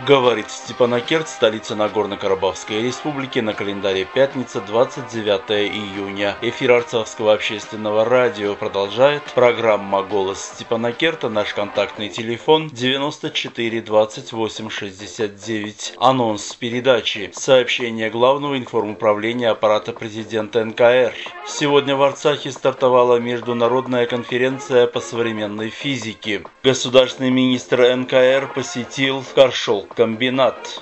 Говорит Степанакерт, столица Нагорно-Карабахской республики, на календаре пятница, 29 июня. Эфир Арцахского общественного радио продолжает программа «Голос Степанакерта». Наш контактный телефон 94 28 69. Анонс передачи. Сообщение Главного информуправления аппарата президента НКР. Сегодня в Арцахе стартовала международная конференция по современной физике. Государственный министр НКР посетил Каршолк-комбинат.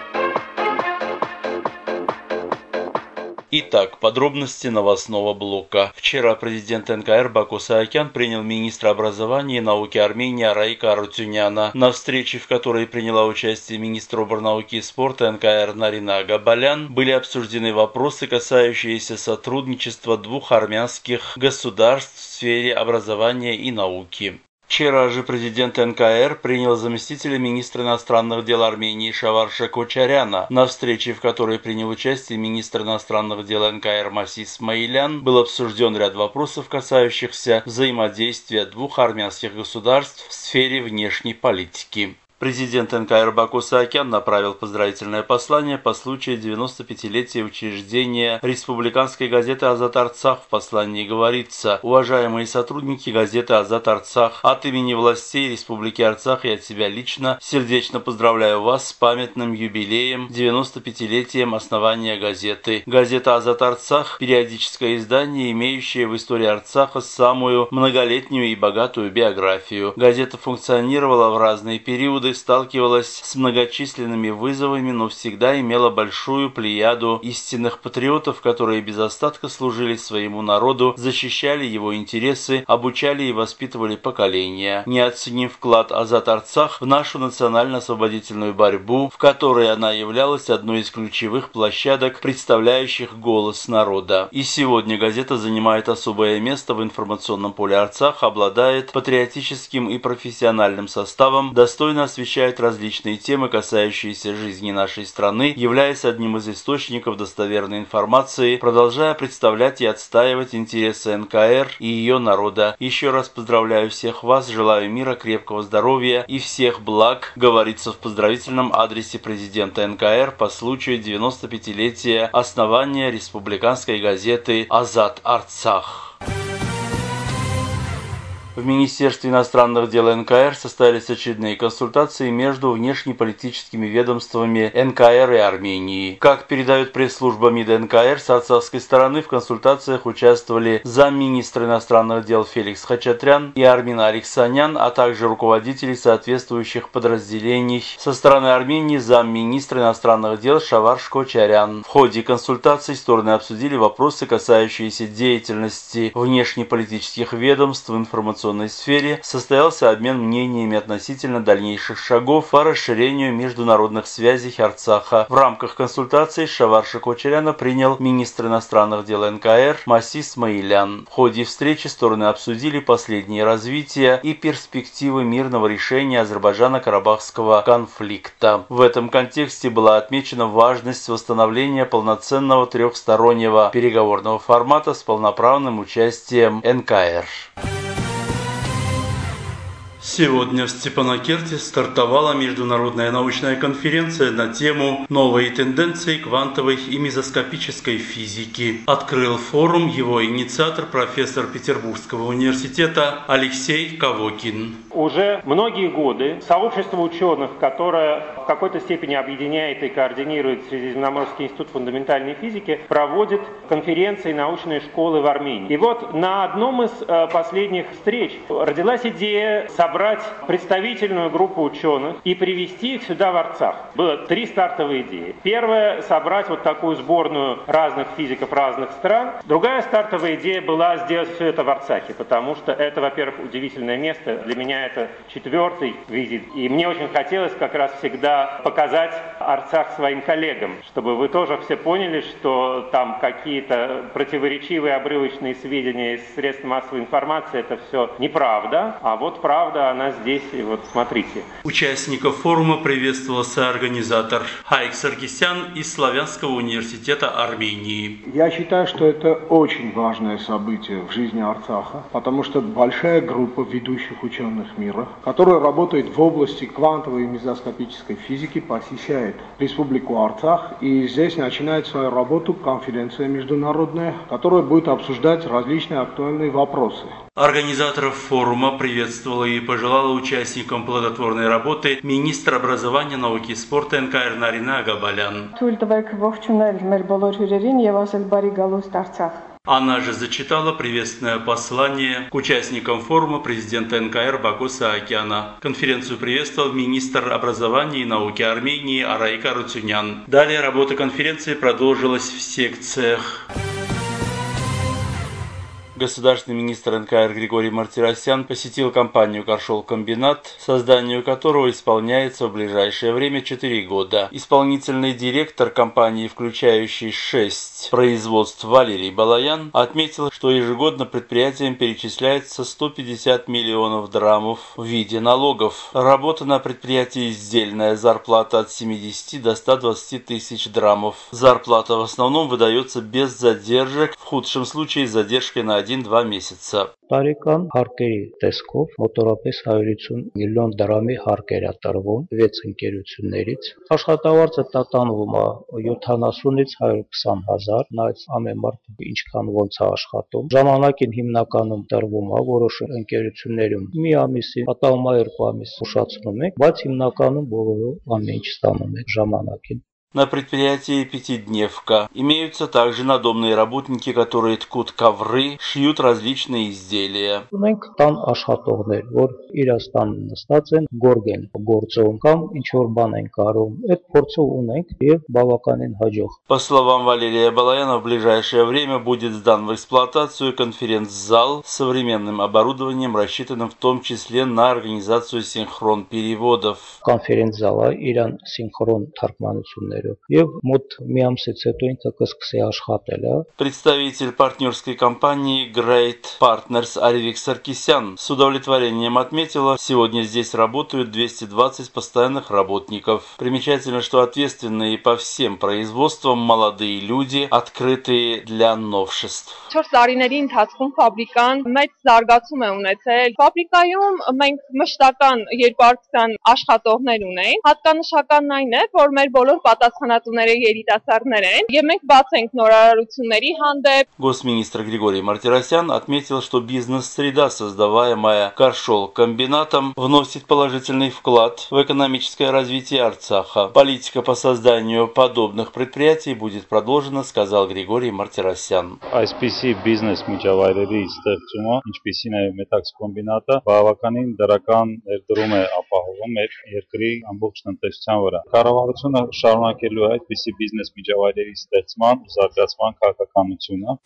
Итак, подробности новостного блока. Вчера президент НКР Баку Саакян принял министра образования и науки Армении Арайка Арутюняна. На встрече, в которой приняла участие министр оборнауки и спорта НКР Нарина Агабалян, были обсуждены вопросы, касающиеся сотрудничества двух армянских государств в сфере образования и науки. Вчера же президент НКР принял заместителя министра иностранных дел Армении Шаварша Кочаряна. На встрече, в которой принял участие министр иностранных дел НКР Маси Смаилян, был обсужден ряд вопросов, касающихся взаимодействия двух армянских государств в сфере внешней политики. Президент НКР Баку Саакян направил поздравительное послание по случаю 95-летия учреждения республиканской газеты «Азат Арцах». В послании говорится: «Уважаемые сотрудники газеты «Азат Арцах», от имени властей Республики Арцах и от себя лично сердечно поздравляю вас с памятным юбилеем 95-летием основания газеты. Газета «Азат Арцах» – периодическое издание, имеющее в истории Арцаха самую многолетнюю и богатую биографию. Газета функционировала в разные периоды, сталкивалась с многочисленными вызовами, но всегда имела большую плеяду истинных патриотов, которые без остатка служили своему народу, защищали его интересы, обучали и воспитывали поколения. Неоценим вклад Азат Арцах в нашу национально-освободительную борьбу, в которой она являлась одной из ключевых площадок, представляющих голос народа. И сегодня газета занимает особое место в информационном поле Арцаха, обладает патриотическим и профессиональным составом, достойно освещает различные темы, касающиеся жизни нашей страны, являясь одним из источников достоверной информации, продолжая представлять и отстаивать интересы НКР и ее народа. Еще раз поздравляю всех вас, желаю мира, крепкого здоровья и всех благ», говорится в поздравительном адресе президента НКР по случаю 95-летия основания республиканской газеты «Азат Арцах». В Министерстве иностранных дел НКР состоялись очередные консультации между внешнеполитическими ведомствами НКР и Армении. Как передает пресс-служба МИД НКР, с арцахской стороны в консультациях участвовали замминистра иностранных дел Феликс Хачатрян и Армин Алексанян, а также руководители соответствующих подразделений. Со стороны Армении замминистра иностранных дел Шаварш Кочарян. В ходе консультаций стороны обсудили вопросы, касающиеся деятельности внешнеполитических ведомств в информационной сфере, состоялся обмен мнениями относительно дальнейших шагов по расширению международных связей Арцаха. В рамках консультаций Шаварша Кочаряна принял министр иностранных дел НКР Маси Смаилян. В ходе встречи стороны обсудили последние развития и перспективы мирного решения Азербайджано-Карабахского конфликта. В этом контексте была отмечена важность восстановления полноценного трехстороннего переговорного формата с полноправным участием НКР. Сегодня в Степанакерте стартовала международная научная конференция на тему «Новые тенденции квантовой и мезоскопической физики». Открыл форум его инициатор, профессор Петербургского университета Алексей Кавокин. Уже многие годы сообщество ученых, которое в какой-то степени объединяет и координирует Средиземноморский институт фундаментальной физики, проводит конференции научной школы в Армении. И вот на одном из последних встреч родилась идея собрать представительную группу ученых и привести их сюда в Арцах. Было 3 стартовые идеи. Первая — собрать вот такую сборную разных физиков разных стран. Другая стартовая идея была сделать все это в Арцахе, потому что это, во-первых, удивительное место. Для меня это 4-й визит. И мне очень хотелось как раз всегда показать Арцах своим коллегам, чтобы вы тоже все поняли, что там какие-то противоречивые, обрывочные сведения из средств массовой информации — это все неправда, а вот правда, она здесь, и вот смотрите. Участников форума приветствовал соорганизатор Хайк Саркисян из Славянского университета Армении. Я считаю, что это очень важное событие в жизни Арцаха, потому что большая группа ведущих ученых ученых мира, который работает в области квантовой и мезоскопической физики, посещает Республику Арцах. И здесь начинает свою работу конференция международная, которая будет обсуждать различные актуальные вопросы. Организаторов форума приветствовала и пожелала участникам плодотворной работы министр образования, науки и спорта НКР Нарина Агабалян. Она же зачитала приветственное послание к участникам форума президента НКР Баку Саакяна. Конференцию приветствовал министр образования и науки Армении Арайк Арутюнян. Далее работа конференции продолжилась в секциях. Государственный министр НКР Григорий Мартиросян посетил компанию «Каршол-комбинат», созданию которого исполняется в ближайшее время 4 года. Исполнительный директор компании, включающий 6 производств, Валерий Балаян, отметил, что ежегодно предприятиям перечисляется 150 миллионов драмов в виде налогов. Работа на предприятии издельная, зарплата от 70 до 120 тысяч драмов. Зарплата в основном выдается без задержек, в худшем случае с задержкой на 1-2 месяца. Տարեկան հարկերի տեսքով մոտորապես 150 միլիոն դրամի հարկեր է տրվում 6 ընկերություններից։ Աշխատավարձը տատանվում է 70-ից 120 հազար, նայած ամեն մարդ ինչքան ոնց է աշխատում։ Ժամանակին հիմնականում տրվում է որոշ ընկերություններում մի ամիսին, պատահում է 2 ամիս ուշացնում ենք, բայց հիմնականում բոլորը ամեն ինչ ստանում են ժամանակին։ На предприятии «Пятидневка» имеются также надомные работники, которые ткут ковры, шьют различные изделия. Ունենք տան աշխատողներ, որ Իրաստան նստած են, գորգ են գործում կամ ինչ որ բան են կարում, այդ փորձը ունենք եւ բավականին հաջող։ По словам Валерия Балаяна, в ближайшее время будет сдан в эксплуатацию конференц-зал с современным оборудованием, рассчитанным в том числе на организацию синхрон-переводов. Конференц-зала իրան սինխրոն թարգմանություններ եւ մոտ մի ամսից հետո ինքը կսկսի աշխատել։ Представитель партнерской компании Great Partners Аревик Саркисян с удовлетворением отметила, сегодня здесь работают 220 постоянных работников. Примечательно, что ответственные по всем производствам молодые люди, открытые для новшеств. 4 տարիների ընթացքում ֆաբրիկան մեծ զարգացում է ունեցել։ Ֆաբրիկայում մենք մշտական 220 աշխատողներ ունենք։ Հատկանշականն այն է, որ մեր բոլոր պատասխանատուները երիտասարդներ են, եւ մենք բաց ենք նորարարությունների հանդեպ։ Госминистр Григорий Мартиросян отметил, что бизнес-среда, создаваемая Каршол-комбинатом, вносит положительный вклад в экономическое развитие Арцаха. Политика по созданию подобных предприятий будет продолжена, сказал Григорий Мартиросян. Այսպիսի բիզնես միջավայրերի ստեղծումը, ինչպիսին է Մետաքս կոմբինատը, բավականին դրական ներդրում է ապահովում մեր երկրի ամբողջ տնտեսության վրա։ Կառավարությունը շարունակելու է այդպիսի բիզնես միջավայրերի ստեղծման ու զարգացման քաղաքականությունը։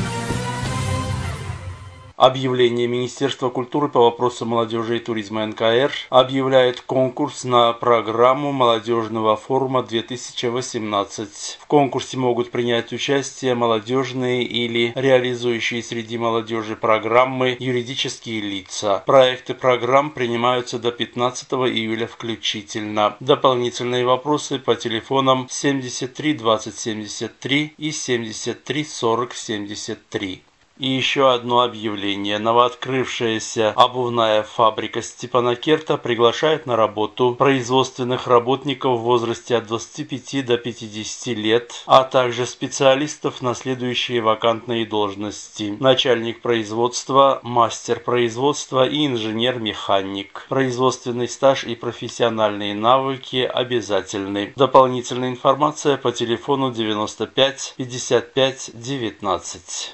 Объявление Министерства культуры по вопросам молодежи и туризма НКР объявляет конкурс на программу молодежного форума 2018. В конкурсе могут принять участие молодежные или реализующие среди молодежи программы юридические лица. Проекты программ принимаются до 15 июля включительно. Дополнительные вопросы по телефонам 73 20 73 и 73 40 73. И еще одно объявление. Новооткрывшаяся обувная фабрика Степанакерта приглашает на работу производственных работников в возрасте от 25 до 50 лет, а также специалистов на следующие вакантные должности: начальник производства, мастер производства и инженер-механик. Производственный стаж и профессиональные навыки обязательны. Дополнительная информация по телефону 95 55 19.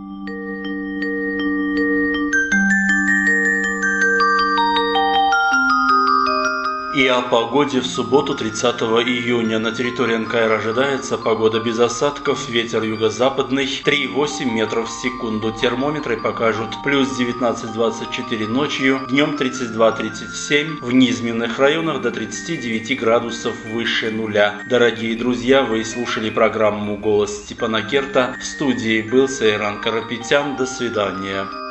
И о погоде в субботу 30 июня. На территории НКР ожидается погода без осадков, ветер юго-западный 3,8 метров в секунду. Термометры покажут плюс 19-24 ночью, днем 32-37, в низменных районах до 39 градусов выше нуля. Дорогие друзья, вы слушали программу «Голос Степанакерта». В студии был Сайран Карапетян. До свидания.